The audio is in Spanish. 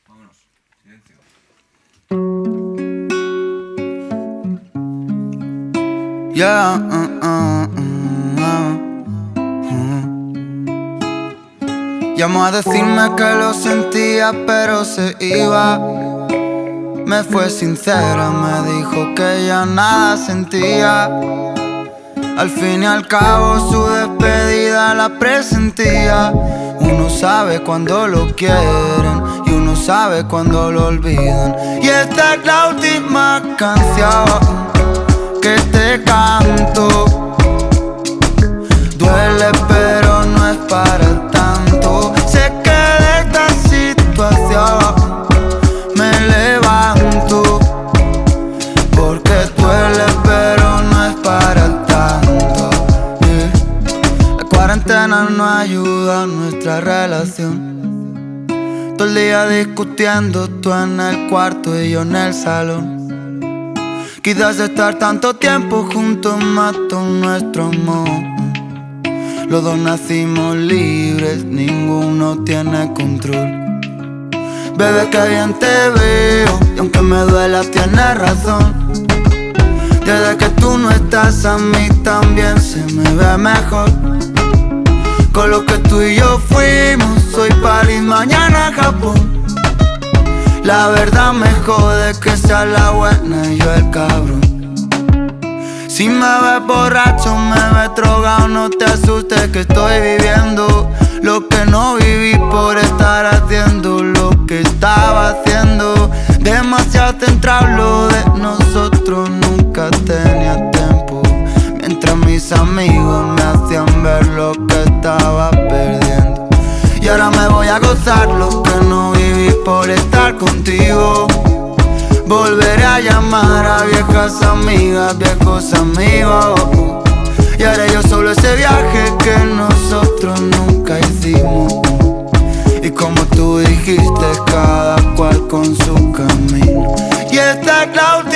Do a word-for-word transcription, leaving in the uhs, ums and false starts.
Vámonos, silencio. Yeah, uh, uh, uh, uh. Llamó a decirme que lo sentía pero se iba. Me fue sincera, me dijo que ya nada sentía. Al fin y al cabo su despedida la presentía. Uno sabe cuando lo quieren y uno sabe cuando lo olvidan. Y esta es la última canción que te canto. Duele pero no es para tanto. Sé que de esta situación me levanto, porque duele pero no es para tanto, yeah. La cuarentena no ayuda a nuestra relación. Todo el día discutiendo, tú en el cuarto y yo en el salón. Quizás estar tanto tiempo juntos mató nuestro amor. Los dos nacimos libres, ninguno tiene control. Bebé, que bien te veo, y aunque me duela tienes razón. Desde que tú no estás a mí también se me ve mejor. Con lo que tú y yo fuimos, hoy París, mañana Japón. La verdad me jode que sea la buena y yo el cabrón. Si me ves borracho, me ves drogado, no te asustes que estoy viviendo lo que no viví por estar haciendo lo que estaba haciendo. Demasiado centrado lo de nosotros, nunca tenía tiempo. Mientras mis amigos me hacían ver lo que estaba perdiendo. Y ahora me voy a gozar lo que no viví por estar contigo. Volveré a llamar a viejas amigas, viejos amigos. Y haré yo solo ese viaje que nosotros nunca hicimos. Y como tú dijiste, cada cual con su camino. Y esta es la